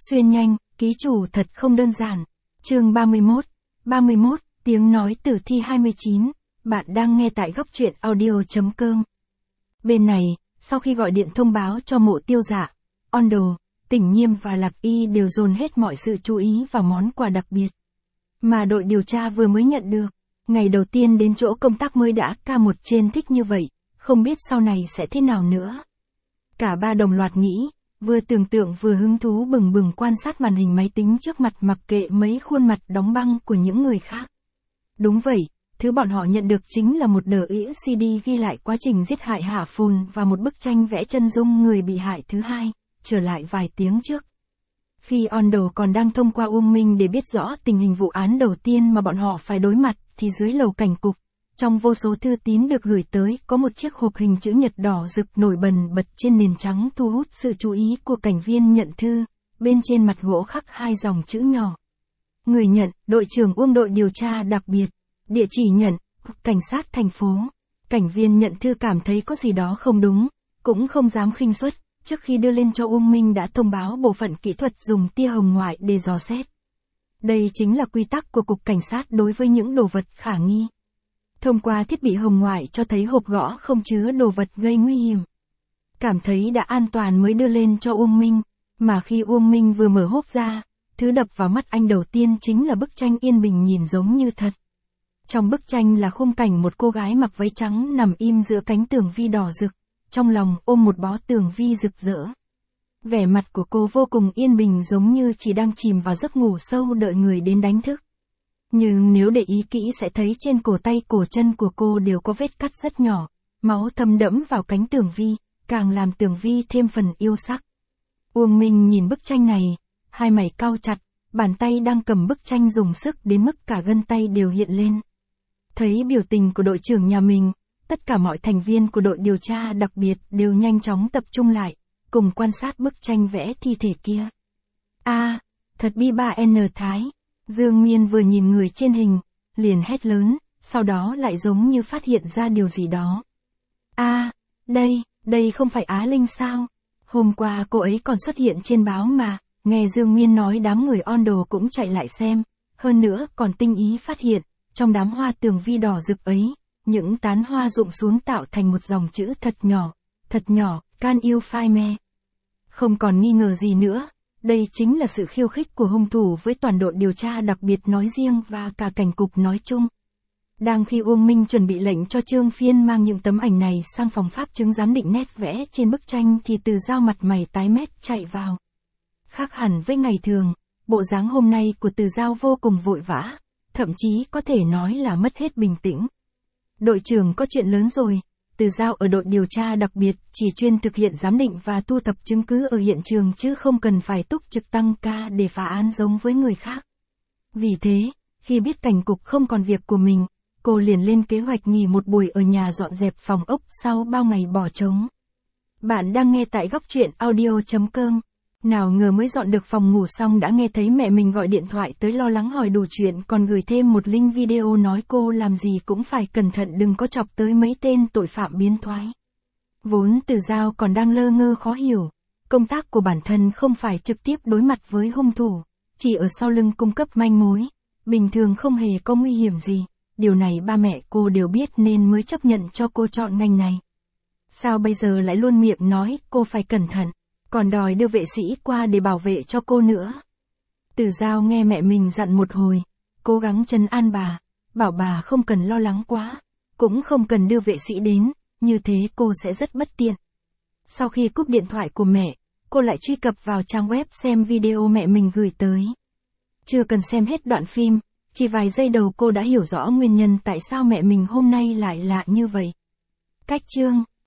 Xuyên nhanh, ký chủ thật không đơn giản. Chương 31, tiếng nói tử thi 29, bạn đang nghe tại góc truyện audio.com. Bên này, sau khi gọi điện thông báo cho Mộ Tiêu Dạ, Ondo, Tỉnh Nhiêm và Lạc Y đều dồn hết mọi sự chú ý vào món quà đặc biệt mà đội điều tra vừa mới nhận được. Ngày đầu tiên đến chỗ công tác mới đã ca một trên thích như vậy, không biết sau này sẽ thế nào nữa. Cả ba đồng loạt nghĩ, vừa tưởng tượng vừa hứng thú bừng bừng quan sát màn hình máy tính trước mặt mặc kệ mấy khuôn mặt đóng băng của những người khác. Đúng vậy, thứ bọn họ nhận được chính là một đĩa CD ghi lại quá trình giết hại Hạ Phùn và một bức tranh vẽ chân dung người bị hại thứ hai, trở lại vài tiếng trước. Khi Ondo còn đang thông qua Uông Minh để biết rõ tình hình vụ án đầu tiên mà bọn họ phải đối mặt, thì dưới lầu cảnh cục, trong vô số thư tín được gửi tới, có một chiếc hộp hình chữ nhật đỏ rực nổi bần bật trên nền trắng thu hút sự chú ý của cảnh viên nhận thư, bên trên mặt gỗ khắc hai dòng chữ nhỏ. Người nhận, đội trưởng Uông đội điều tra đặc biệt, địa chỉ nhận, Cục Cảnh sát thành phố. Cảnh viên nhận thư cảm thấy có gì đó không đúng, cũng không dám khinh suất, trước khi đưa lên cho Uông Minh đã thông báo bộ phận kỹ thuật dùng tia hồng ngoại để dò xét. Đây chính là quy tắc của Cục Cảnh sát đối với những đồ vật khả nghi. Thông qua thiết bị hồng ngoại cho thấy hộp gõ không chứa đồ vật gây nguy hiểm. Cảm thấy đã an toàn mới đưa lên cho Uông Minh, mà khi Uông Minh vừa mở hộp ra, thứ đập vào mắt anh đầu tiên chính là bức tranh yên bình nhìn giống như thật. Trong bức tranh là khung cảnh một cô gái mặc váy trắng nằm im giữa cánh tường vi đỏ rực, trong lòng ôm một bó tường vi rực rỡ. Vẻ mặt của cô vô cùng yên bình giống như chỉ đang chìm vào giấc ngủ sâu đợi người đến đánh thức. Nhưng nếu để ý kỹ sẽ thấy trên cổ tay cổ chân của cô đều có vết cắt rất nhỏ, máu thấm đẫm vào cánh tường vi, càng làm tường vi thêm phần yêu sắc. Uông Minh nhìn bức tranh này, hai mày cau chặt, bàn tay đang cầm bức tranh dùng sức đến mức cả gân tay đều hiện lên. Thấy biểu tình của đội trưởng nhà mình, tất cả mọi thành viên của đội điều tra đặc biệt đều nhanh chóng tập trung lại, cùng quan sát bức tranh vẽ thi thể kia. Thật bi ba N Thái. Dương Miên vừa nhìn người trên hình, liền hét lớn, sau đó lại giống như phát hiện ra điều gì đó. Đây không phải Á Linh sao? Hôm qua cô ấy còn xuất hiện trên báo mà, nghe Dương Miên nói đám người Ondo cũng chạy lại xem, hơn nữa còn tinh ý phát hiện, trong đám hoa tường vi đỏ rực ấy, những tán hoa rụng xuống tạo thành một dòng chữ thật nhỏ, Can You Find Me. Không còn nghi ngờ gì nữa. Đây chính là sự khiêu khích của hung thủ với toàn đội điều tra đặc biệt nói riêng và cả cảnh cục nói chung. Đang khi Uông Minh chuẩn bị lệnh cho Trương Phiên mang những tấm ảnh này sang phòng pháp chứng giám định nét vẽ trên bức tranh thì Từ Dao mặt mày tái mét chạy vào. Khác hẳn với ngày thường, bộ dáng hôm nay của Từ Dao vô cùng vội vã, thậm chí có thể nói là mất hết bình tĩnh. Đội trưởng có chuyện lớn rồi. Từ Dao ở đội điều tra đặc biệt chỉ chuyên thực hiện giám định và thu thập chứng cứ ở hiện trường chứ không cần phải túc trực tăng ca để phá án giống với người khác. Vì thế, khi biết cảnh cục không còn việc của mình, cô liền lên kế hoạch nghỉ một buổi ở nhà dọn dẹp phòng ốc sau bao ngày bỏ trống. Bạn đang nghe tại góc truyện audio.com. Nào ngờ mới dọn được phòng ngủ xong đã nghe thấy mẹ mình gọi điện thoại tới lo lắng hỏi đủ chuyện, còn gửi thêm một link video nói cô làm gì cũng phải cẩn thận đừng có chọc tới mấy tên tội phạm biến thoái. Vốn Từ Dao còn đang lơ ngơ khó hiểu, công tác của bản thân không phải trực tiếp đối mặt với hung thủ, chỉ ở sau lưng cung cấp manh mối, bình thường không hề có nguy hiểm gì, điều này ba mẹ cô đều biết nên mới chấp nhận cho cô chọn ngành này. Sao bây giờ lại luôn miệng nói cô phải cẩn thận, còn đòi đưa vệ sĩ qua để bảo vệ cho cô nữa. Từ Dao nghe mẹ mình dặn một hồi, cố gắng trấn an bà, bảo bà không cần lo lắng quá, cũng không cần đưa vệ sĩ đến, như thế cô sẽ rất bất tiện. Sau khi cúp điện thoại của mẹ, cô lại truy cập vào trang web xem video mẹ mình gửi tới. Chưa cần xem hết đoạn phim, chỉ vài giây đầu cô đã hiểu rõ nguyên nhân tại sao mẹ mình hôm nay lại lạ như vậy. Cách chương